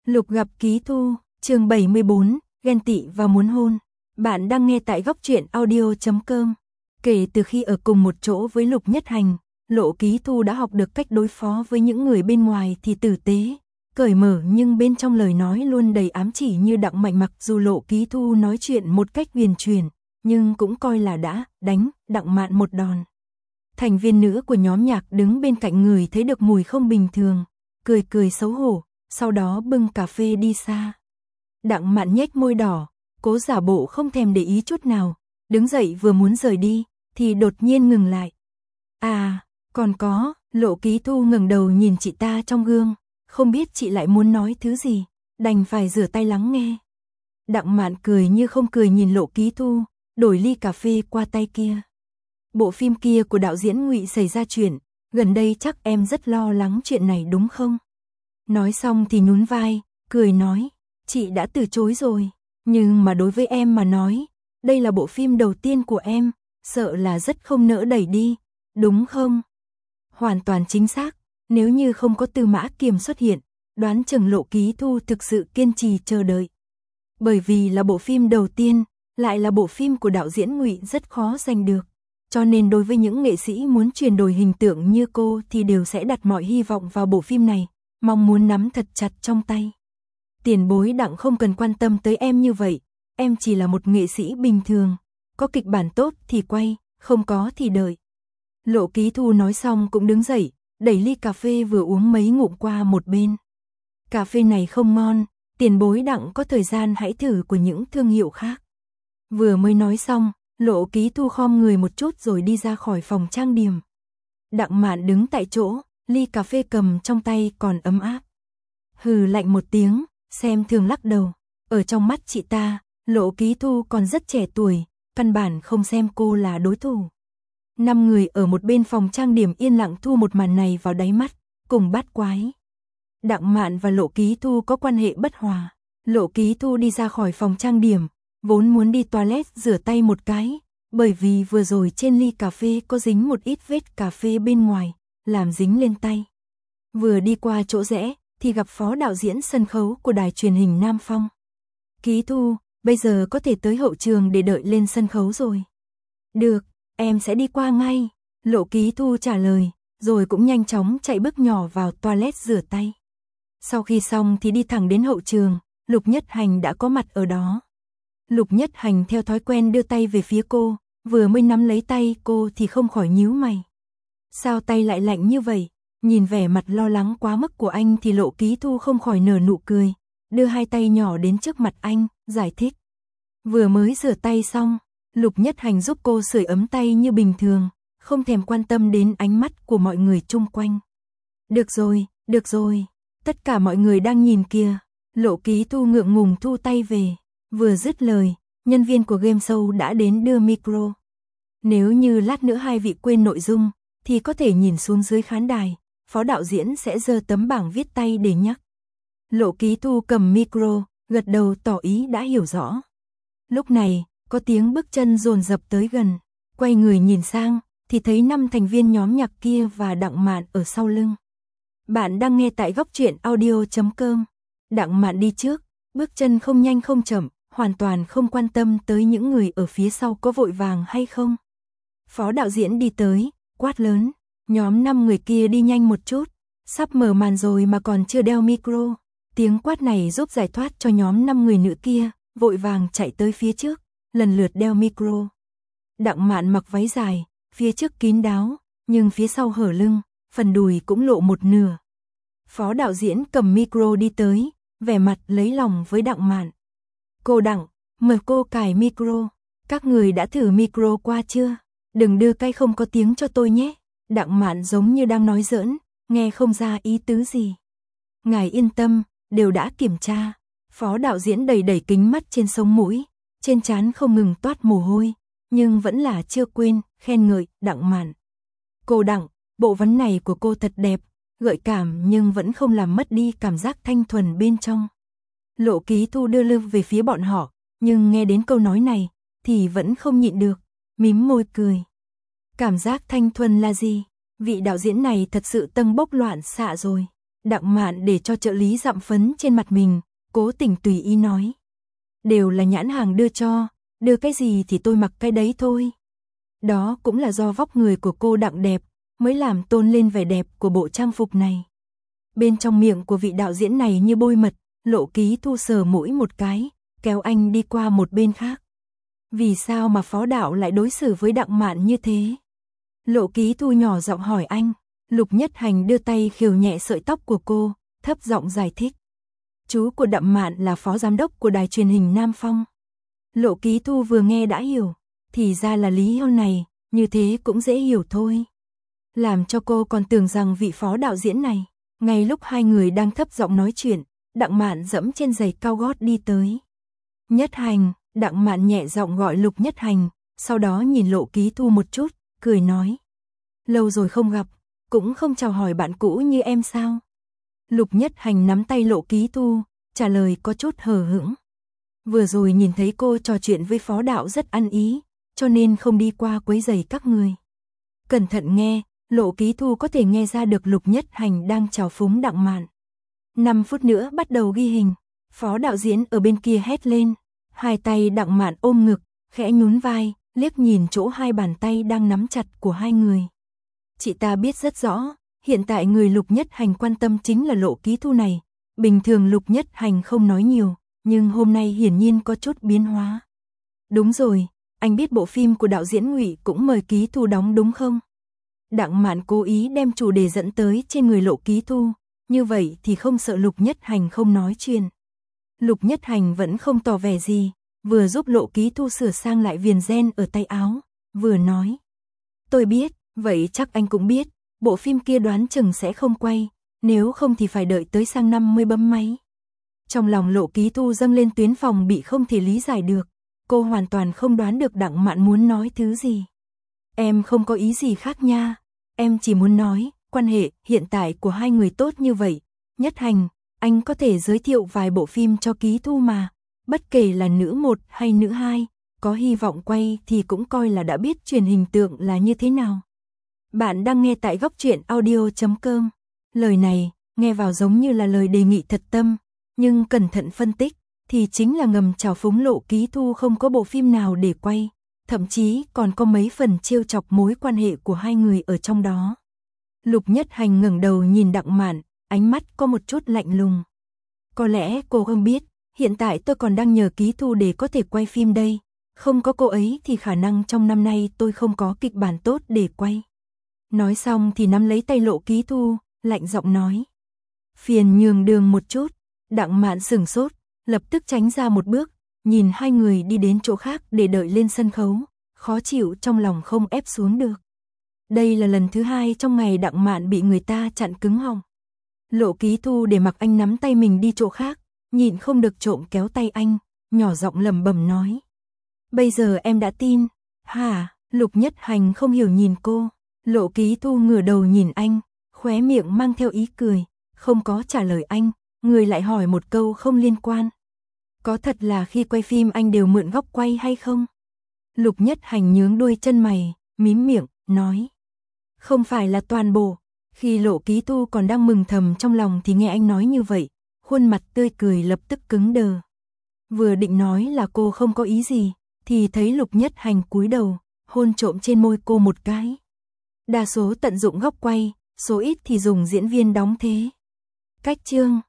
Lục gặp Ký Thu, chương 74, ghen tị và muốn hôn. Bạn đang nghe tại góc truyện audio.com. Kể từ khi ở cùng một chỗ với Lục Nhất Hành, Lộ Ký Thu đã học được cách đối phó với những người bên ngoài thì tử tế, cởi mở nhưng bên trong lời nói luôn đầy ám chỉ như Đặng Mạnh. Mặc dù Lộ Ký Thu nói chuyện một cách huyền chuyển, nhưng cũng coi là đã đánh Đặng Mạn một đòn. Thành viên nữ của nhóm nhạc đứng bên cạnh người thấy được mùi không bình thường, cười cười xấu hổ, sau đó bưng cà phê đi xa. Đặng Mạn nhếch môi đỏ, cố giả bộ không thèm để ý chút nào, đứng dậy vừa muốn rời đi, thì đột nhiên ngừng lại. À, còn có, Lộ Ký Thu ngẩng đầu nhìn chị ta trong gương, không biết chị lại muốn nói thứ gì, đành phải rửa tay lắng nghe. Đặng Mạn cười như không cười nhìn Lộ Ký Thu, đổi ly cà phê qua tay kia. Bộ phim kia của đạo diễn Ngụy xảy ra chuyện, gần đây chắc em rất lo lắng chuyện này đúng không? Nói xong thì nhún vai, cười nói, chị đã từ chối rồi, nhưng mà đối với em mà nói, đây là bộ phim đầu tiên của em, sợ là rất không nỡ đẩy đi, đúng không? Hoàn toàn chính xác, nếu như không có Tư Mã Kiềm xuất hiện, đoán chừng Lộ Ký Thu thực sự kiên trì chờ đợi. Bởi vì là bộ phim đầu tiên, lại là bộ phim của đạo diễn Ngụy rất khó giành được. Cho nên đối với những nghệ sĩ muốn chuyển đổi hình tượng như cô thì đều sẽ đặt mọi hy vọng vào bộ phim này, mong muốn nắm thật chặt trong tay. Tiền bối Đặng không cần quan tâm tới em như vậy, em chỉ là một nghệ sĩ bình thường, có kịch bản tốt thì quay, không có thì đợi. Lộ Ký Thu nói xong cũng đứng dậy, đẩy ly cà phê vừa uống mấy ngụm qua một bên. Cà phê này không ngon, tiền bối Đặng có thời gian hãy thử của những thương hiệu khác. Vừa mới nói xong, Lộ Ký Thu khom người một chút rồi đi ra khỏi phòng trang điểm. Đặng Mạn đứng tại chỗ, ly cà phê cầm trong tay còn ấm áp. Hừ lạnh một tiếng, xem thường lắc đầu. Ở trong mắt chị ta, Lộ Ký Thu còn rất trẻ tuổi, căn bản không xem cô là đối thủ. 5 người ở một bên phòng trang điểm yên lặng thu một màn này vào đáy mắt, cùng bát quái. Đặng Mạn và Lộ Ký Thu có quan hệ bất hòa. Lộ Ký Thu đi ra khỏi phòng trang điểm, vốn muốn đi toilet rửa tay một cái, bởi vì vừa rồi trên ly cà phê có dính một ít vết cà phê bên ngoài, làm dính lên tay. Vừa đi qua chỗ rẽ, thì gặp phó đạo diễn sân khấu của đài truyền hình Nam Phong. Ký Thu, bây giờ có thể tới hậu trường để đợi lên sân khấu rồi. Được, em sẽ đi qua ngay, Lộ Ký Thu trả lời, rồi cũng nhanh chóng chạy bước nhỏ vào toilet rửa tay. Sau khi xong thì đi thẳng đến hậu trường, Lục Nhất Hành đã có mặt ở đó. Lục Nhất Hành theo thói quen đưa tay về phía cô, vừa mới nắm lấy tay cô thì không khỏi nhíu mày. Sao tay lại lạnh như vậy? Nhìn vẻ mặt lo lắng quá mức của anh thì Lộ Ký Thu không khỏi nở nụ cười, đưa hai tay nhỏ đến trước mặt anh, giải thích. Vừa mới rửa tay xong, Lục Nhất Hành giúp cô sưởi ấm tay như bình thường, không thèm quan tâm đến ánh mắt của mọi người chung quanh. Được rồi, tất cả mọi người đang nhìn kìa. Lộ Ký Thu ngượng ngùng thu tay về. Vừa dứt lời, nhân viên của game show đã đến đưa micro. Nếu như lát nữa hai vị quên nội dung, thì có thể nhìn xuống dưới khán đài, phó đạo diễn sẽ giơ tấm bảng viết tay để nhắc. Lộ Ký Thu cầm micro, gật đầu tỏ ý đã hiểu rõ. Lúc này, có tiếng bước chân dồn dập tới gần, quay người nhìn sang, thì thấy 5 thành viên nhóm nhạc kia và Đặng Mạn ở sau lưng. Bạn đang nghe tại góc truyện audio.com. Đặng Mạn đi trước, bước chân không nhanh không chậm, hoàn toàn không quan tâm tới những người ở phía sau có vội vàng hay không. Phó đạo diễn đi tới, quát lớn, nhóm 5 người kia đi nhanh một chút, sắp mở màn rồi mà còn chưa đeo micro. Tiếng quát này giúp giải thoát cho nhóm 5 người nữ kia, vội vàng chạy tới phía trước, lần lượt đeo micro. Đặng Mạn mặc váy dài, phía trước kín đáo, nhưng phía sau hở lưng, phần đùi cũng lộ một nửa. Phó đạo diễn cầm micro đi tới, vẻ mặt lấy lòng với Đặng Mạn. Cô Đặng, mời cô cài micro. Các người đã thử micro qua chưa? Đừng đưa cái không có tiếng cho tôi nhé. Đặng Mạn giống như đang nói giỡn, nghe không ra ý tứ gì. Ngài yên tâm, đều đã kiểm tra. Phó đạo diễn đầy đẩy kính mắt trên sống mũi, trên trán không ngừng toát mồ hôi, nhưng vẫn là chưa quên khen ngợi Đặng Mạn. Cô Đặng, bộ váy này của cô thật đẹp, gợi cảm nhưng vẫn không làm mất đi cảm giác thanh thuần bên trong. Lộ Ký Thu đưa lưng về phía bọn họ, nhưng nghe đến câu nói này thì vẫn không nhịn được, mím môi cười. Cảm giác thanh thuần là gì? Vị đạo diễn này thật sự tâng bốc loạn xạ rồi. Đặng Mạn để cho trợ lý dặm phấn trên mặt mình, cố tình tùy ý nói. Đều là nhãn hàng đưa cho, đưa cái gì thì tôi mặc cái đấy thôi. Đó cũng là do vóc người của cô Đặng đẹp, mới làm tôn lên vẻ đẹp của bộ trang phục này. Bên trong miệng của vị đạo diễn này như bôi mật, Lộ Ký Thu sờ mũi một cái, kéo anh đi qua một bên khác. Vì sao mà phó đạo lại đối xử với Đặng Mạn như thế? Lộ Ký Thu nhỏ giọng hỏi anh. Lục Nhất Hành đưa tay khều nhẹ sợi tóc của cô, thấp giọng giải thích. Chú của Đặng Mạn là phó giám đốc của đài truyền hình Nam Phong. Lộ Ký Thu vừa nghe đã hiểu, thì ra là lý do này, như thế cũng dễ hiểu thôi. Làm cho cô còn tưởng rằng vị phó đạo diễn này, ngay lúc hai người đang thấp giọng nói chuyện, Đặng Mạn dẫm trên giày cao gót đi tới. Nhất Hành, Đặng Mạn nhẹ giọng gọi Lục Nhất Hành, sau đó nhìn Lộ Ký Thu một chút, cười nói. Lâu rồi không gặp, cũng không chào hỏi bạn cũ như em sao? Lục Nhất Hành nắm tay Lộ Ký Thu, trả lời có chút hờ hững. Vừa rồi nhìn thấy cô trò chuyện với phó đạo rất ăn ý, cho nên không đi qua quấy rầy các người. Cẩn thận nghe, Lộ Ký Thu có thể nghe ra được Lục Nhất Hành đang chào phúng Đặng Mạn. 5 phút nữa bắt đầu ghi hình, phó đạo diễn ở bên kia hét lên. Hai tay Đặng Mạn ôm ngực, khẽ nhún vai, liếc nhìn chỗ hai bàn tay đang nắm chặt của hai người. Chị ta biết rất rõ, hiện tại người Lục Nhất Hành quan tâm chính là Lộ Ký Thu này. Bình thường Lục Nhất Hành không nói nhiều, nhưng hôm nay hiển nhiên có chút biến hóa. Đúng rồi, anh biết bộ phim của đạo diễn Ngụy cũng mời Ký Thu đóng đúng không? Đặng Mạn cố ý đem chủ đề dẫn tới trên người Lộ Ký Thu, như vậy thì không sợ Lục Nhất Hành không nói chuyện. Lục Nhất Hành vẫn không tỏ vẻ gì, vừa giúp Lộ Ký Thu sửa sang lại viền ren ở tay áo, vừa nói. Tôi biết, vậy chắc anh cũng biết, bộ phim kia đoán chừng sẽ không quay, nếu không thì phải đợi tới sang năm mới bấm máy. Trong lòng Lộ Ký Thu dâng lên tuyến phòng bị không thể lý giải được, cô hoàn toàn không đoán được Đặng Mạn muốn nói thứ gì. Em không có ý gì khác nha, em chỉ muốn nói, quan hệ hiện tại của hai người tốt như vậy. Nhất Hành, anh có thể giới thiệu vài bộ phim cho Ký Thu mà, bất kể là nữ 1 hay nữ 2, có hy vọng quay thì cũng coi là đã biết truyền hình tượng là như thế nào. Bạn đang nghe tại góc truyện audio.com. Lời này, nghe vào giống như là lời đề nghị thật tâm, nhưng cẩn thận phân tích, thì chính là ngầm chào phúng Lộ Ký Thu không có bộ phim nào để quay, thậm chí còn có mấy phần trêu chọc mối quan hệ của hai người ở trong đó. Lục Nhất Hành ngẩng đầu nhìn Đặng Mạn, ánh mắt có một chút lạnh lùng. Có lẽ cô không biết, hiện tại tôi còn đang nhờ Ký Thu để có thể quay phim đây, không có cô ấy thì khả năng trong năm nay tôi không có kịch bản tốt để quay. Nói xong thì nắm lấy tay Lộ Ký Thu, lạnh giọng nói. Phiền nhường đường một chút. Đặng Mạn sửng sốt, lập tức tránh ra một bước, nhìn hai người đi đến chỗ khác để đợi lên sân khấu, khó chịu trong lòng không ép xuống được. Đây là lần thứ hai trong ngày Đặng Mạn bị người ta chặn cứng họng. Lộ Ký Thu để mặc anh nắm tay mình đi chỗ khác, nhịn không được trộm kéo tay anh, nhỏ giọng lẩm bẩm nói. Bây giờ em đã tin. Hả? Lục Nhất Hành không hiểu nhìn cô. Lộ Ký Thu ngửa đầu nhìn anh, khóe miệng mang theo ý cười, không có trả lời anh, người lại hỏi một câu không liên quan. Có thật là khi quay phim anh đều mượn góc quay hay không? Lục Nhất Hành nhướng đuôi chân mày, mím miệng, nói. Không phải là toàn bộ. Khi Lộ Ký Thu còn đang mừng thầm trong lòng thì nghe anh nói như vậy, khuôn mặt tươi cười lập tức cứng đờ. Vừa định nói là cô không có ý gì, thì thấy Lục Nhất Hành cúi đầu, hôn trộm trên môi cô một cái. Đa số tận dụng góc quay, số ít thì dùng diễn viên đóng thế. Cách chương